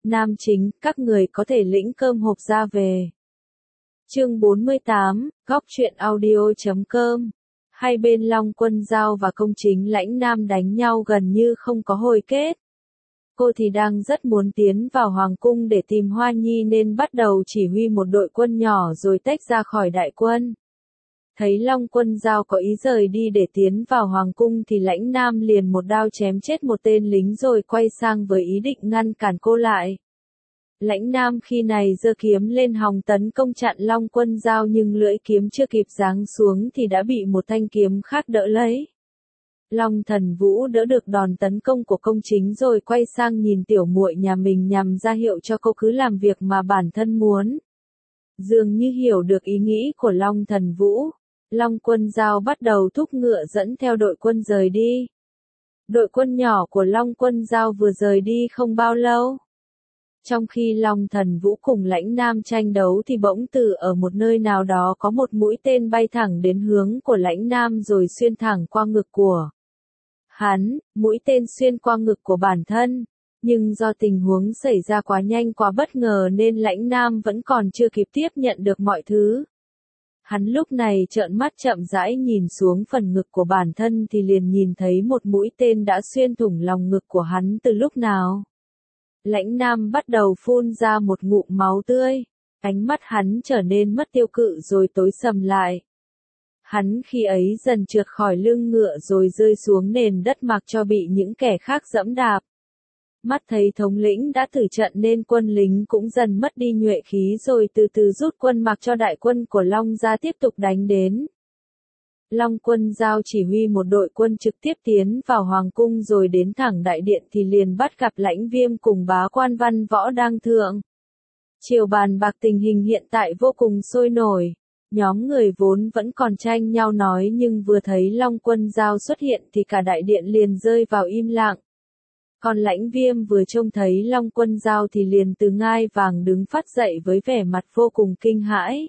Nam chính, các người có thể lĩnh cơm hộp ra về. Chương 48, góc truyện audio.com. Hai bên Long Quân Dao và công chính Lãnh Nam đánh nhau gần như không có hồi kết. Cô thì đang rất muốn tiến vào Hoàng cung để tìm Hoa Nhi nên bắt đầu chỉ huy một đội quân nhỏ rồi tách ra khỏi đại quân. Thấy Long Quân Dao có ý rời đi để tiến vào Hoàng cung thì Lãnh Nam liền một đao chém chết một tên lính rồi quay sang với ý định ngăn cản cô lại. Lãnh Nam khi này giơ kiếm lên hòng tấn công chặn Long Quân Dao nhưng lưỡi kiếm chưa kịp giáng xuống thì đã bị một thanh kiếm khác đỡ lấy. Long Thần Vũ đỡ được đòn tấn công của công chính rồi quay sang nhìn tiểu muội nhà mình nhằm ra hiệu cho cô cứ làm việc mà bản thân muốn. Dường như hiểu được ý nghĩ của Long Thần Vũ, Long Quân Dao bắt đầu thúc ngựa dẫn theo đội quân rời đi. Đội quân nhỏ của Long Quân Dao vừa rời đi không bao lâu. Trong khi Long Thần Vũ cùng Lãnh Nam tranh đấu thì bỗng từ ở một nơi nào đó có một mũi tên bay thẳng đến hướng của Lãnh Nam rồi xuyên thẳng qua ngực của hắn, mũi tên xuyên qua ngực của bản thân, nhưng do tình huống xảy ra quá nhanh quá bất ngờ nên Lãnh Nam vẫn còn chưa kịp tiếp nhận được mọi thứ. Hắn lúc này trợn mắt chậm rãi nhìn xuống phần ngực của bản thân thì liền nhìn thấy một mũi tên đã xuyên thủng lòng ngực của hắn từ lúc nào. Lãnh Nam bắt đầu phun ra một ngụm máu tươi, ánh mắt hắn trở nên mất tiêu cự rồi tối sầm lại. Hắn khi ấy dần trượt khỏi lưng ngựa rồi rơi xuống nền đất mặc cho bị những kẻ khác giẫm đạp. Mắt thấy thống lĩnh đã tử trận nên quân lính cũng dần mất đi nhuệ khí rồi từ từ rút quân mặc cho đại quân của Long gia tiếp tục đánh đến. Long Quân Dao chỉ huy một đội quân trực tiếp tiến vào Hoàng cung rồi đến thẳng đại điện thì liền bắt gặp Lãnh Viêm cùng bá quan Văn Võ đang thượng triều bàn bạc tình hình hiện tại vô cùng sôi nổi. Nhóm người vốn vẫn còn tranh nhau nói nhưng vừa thấy Long Quân Dao xuất hiện thì cả đại điện liền rơi vào im lặng. Còn Lãnh Viêm vừa trông thấy Long Quân Dao thì liền từ ngai vàng đứng phát dậy với vẻ mặt vô cùng kinh hãi.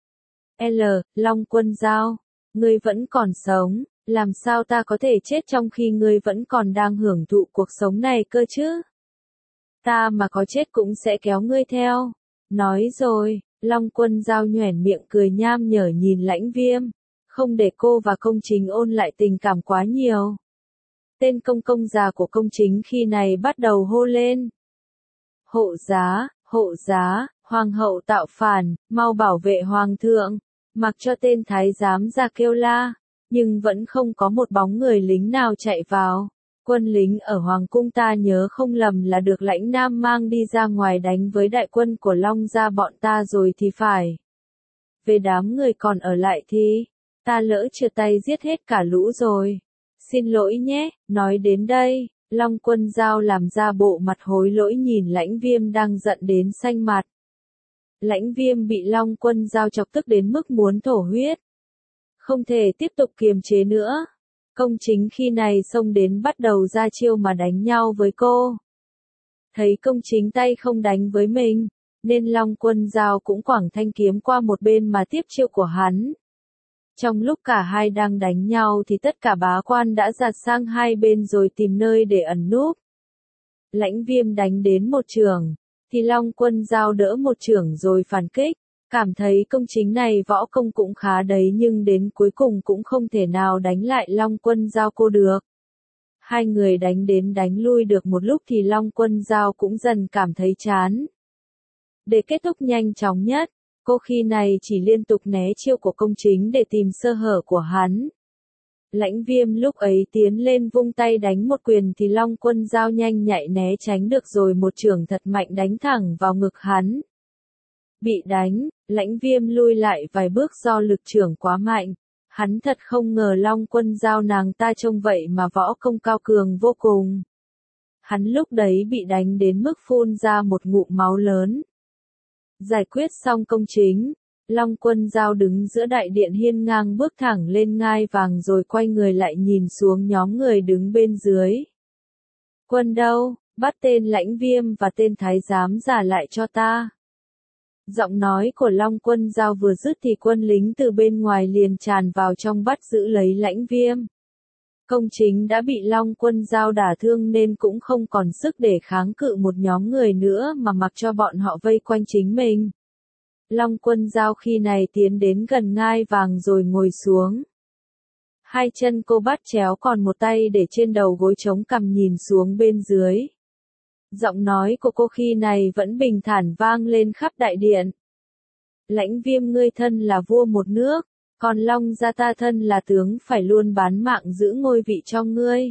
Long Quân Dao, ngươi vẫn còn sống, làm sao ta có thể chết trong khi ngươi vẫn còn đang hưởng thụ cuộc sống này cơ chứ? Ta mà có chết cũng sẽ kéo ngươi theo. Nói rồi, Long Quân Dao nhoẻn miệng cười nham nhở nhìn Lãnh Viêm, không để cô và công chính ôn lại tình cảm quá nhiều. Tên công già của công chính khi này bắt đầu hô lên. Hộ giá, hoàng hậu tạo phản, mau bảo vệ hoàng thượng. Mặc cho tên thái giám ra kêu la, nhưng vẫn không có một bóng người lính nào chạy vào. Quân lính ở Hoàng cung ta nhớ không lầm là được Lãnh Nam mang đi ra ngoài đánh với đại quân của Long gia bọn ta rồi thì phải. Về đám người còn ở lại thì, ta lỡ trượt tay giết hết cả lũ rồi. Xin lỗi nhé, nói đến đây, Long Quân Dao làm ra bộ mặt hối lỗi nhìn Lãnh Viêm đang giận đến xanh mặt. Lãnh Viêm bị Long Quân Dao chọc tức đến mức muốn thổ huyết. Không thể tiếp tục kiềm chế nữa. Công chính khi này xông đến bắt đầu ra chiêu mà đánh nhau với cô. Thấy công chính tay không đánh với mình, nên Long Quân Dao cũng quẳng thanh kiếm qua một bên mà tiếp chiêu của hắn. Trong lúc cả hai đang đánh nhau thì tất cả bá quan đã giạt sang hai bên rồi tìm nơi để ẩn núp. Lãnh Viêm đánh đến một chưởng, thì Long Quân Dao đỡ một chưởng rồi phản kích, cảm thấy công chính này võ công cũng khá đấy nhưng đến cuối cùng cũng không thể nào đánh lại Long Quân Dao cô được. Hai người đánh đến đánh lui được một lúc thì Long Quân Dao cũng dần cảm thấy chán. Để kết thúc nhanh chóng nhất, cô khi này chỉ liên tục né chiêu của công chính để tìm sơ hở của hắn. Lãnh Viêm lúc ấy tiến lên vung tay đánh một quyền thì Long Quân Dao nhanh nhạy né tránh được rồi một chưởng thật mạnh đánh thẳng vào ngực hắn. Bị đánh, Lãnh Viêm lui lại vài bước do lực chưởng quá mạnh. Hắn thật không ngờ Long Quân Dao nàng ta trông vậy mà võ công cao cường vô cùng. Hắn lúc đấy bị đánh đến mức phun ra một ngụm máu lớn. Giải quyết xong công chính, Long Quân Dao đứng giữa đại điện hiên ngang bước thẳng lên ngai vàng rồi quay người lại nhìn xuống nhóm người đứng bên dưới. Quân đâu, bắt tên Lãnh Viêm và tên thái giám giả lại cho ta. Giọng nói của Long Quân Dao vừa dứt thì quân lính từ bên ngoài liền tràn vào trong bắt giữ lấy Lãnh Viêm. Công chính đã bị Long Quân Dao đả thương nên cũng không còn sức để kháng cự một nhóm người nữa mà mặc cho bọn họ vây quanh chính mình. Long Quân Dao khi này tiến đến gần ngai vàng rồi ngồi xuống. Hai chân cô bắt chéo còn một tay để trên đầu gối chống cằm nhìn xuống bên dưới. Giọng nói của cô khi này vẫn bình thản vang lên khắp đại điện. Lãnh Viêm, ngươi thân là vua một nước, còn Long gia ta thân là tướng, phải luôn bán mạng giữ ngôi vị cho ngươi.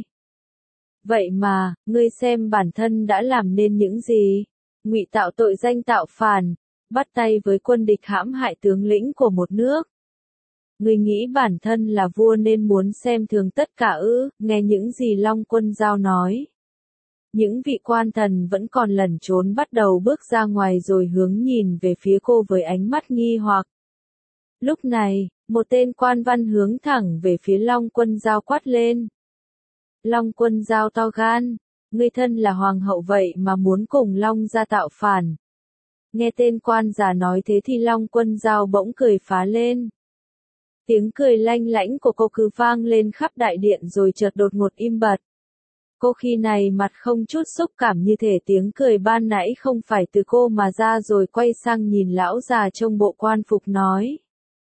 Vậy mà, ngươi xem bản thân đã làm nên những gì? Ngụy tạo tội danh tạo phản, bắt tay với quân địch hãm hại tướng lĩnh của một nước. Ngươi nghĩ bản thân là vua nên muốn xem thường tất cả ư? Nghe những gì Long Quân Dao nói. Những vị quan thần vẫn còn lẩn trốn bắt đầu bước ra ngoài rồi hướng nhìn về phía cô với ánh mắt nghi hoặc. Lúc này, một tên quan văn hướng thẳng về phía Long Quân Dao quát lên. Long Quân Dao to gan, ngươi thân là hoàng hậu vậy mà muốn cùng Long gia tạo phản. Nghe tên quan già nói thế thì Long Quân Dao bỗng cười phá lên. Tiếng cười lanh lảnh của cô cứ vang lên khắp đại điện rồi chợt đột ngột im bặt. Cô khi này mặt không chút xúc cảm như thể tiếng cười ban nãy không phải từ cô mà ra, rồi quay sang nhìn lão già trong bộ quan phục nói.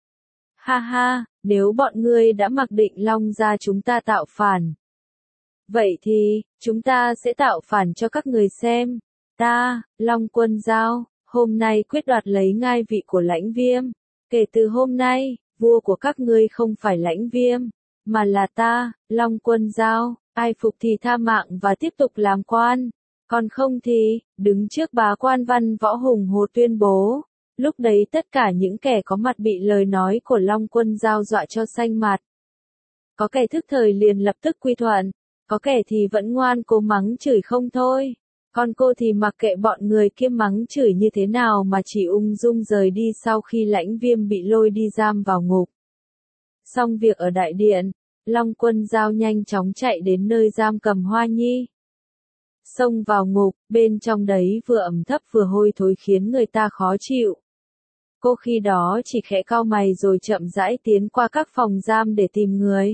Ha ha, nếu bọn ngươi đã mặc định Long gia chúng ta tạo phản. Vậy thì, chúng ta sẽ tạo phản cho các người xem. Ta, Long Quân Dao, hôm nay quyết đoạt lấy ngai vị của Lãnh Viêm. Kể từ hôm nay, vua của các ngươi không phải Lãnh Viêm, mà là ta, Long Quân Dao. Ai phục thì tha mạng và tiếp tục làm quan, còn không thì, đứng trước bá quan văn võ hùng hồ tuyên bố. Lúc đấy tất cả những kẻ có mặt bị lời nói của Long Quân Dao dọa cho xanh mặt. Có kẻ thức thời liền lập tức quy thuận, có kẻ thì vẫn ngoan cố mắng chửi không thôi. Còn cô thì mặc kệ bọn người kia mắng chửi như thế nào mà chỉ ung dung rời đi sau khi Lãnh Viêm bị lôi đi giam vào ngục. Xong việc ở đại điện, Long Quân Dao nhanh chóng chạy đến nơi giam cầm Hoa Nhi. Xông vào ngục, bên trong đấy vừa ẩm thấp vừa hôi thối khiến người ta khó chịu. Cô khi đó chỉ khẽ cau mày rồi chậm rãi tiến qua các phòng giam để tìm người.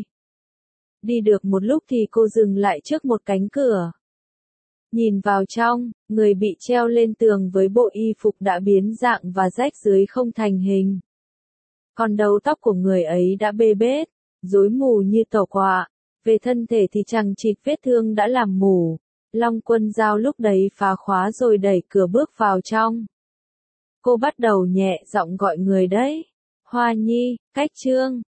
Đi được một lúc thì cô dừng lại trước một cánh cửa. Nhìn vào trong, người bị treo lên tường với bộ y phục đã biến dạng và rách dưới không thành hình. Còn đầu tóc của người ấy đã bê bết, rối mù như tàu quạ, về thân thể thì chằng chịt vết thương đã làm mù. Long Quân Dao lúc đấy phá khóa rồi đẩy cửa bước vào trong. Cô bắt đầu nhẹ giọng gọi người đấy. Hoa Nhi, Cách Trương.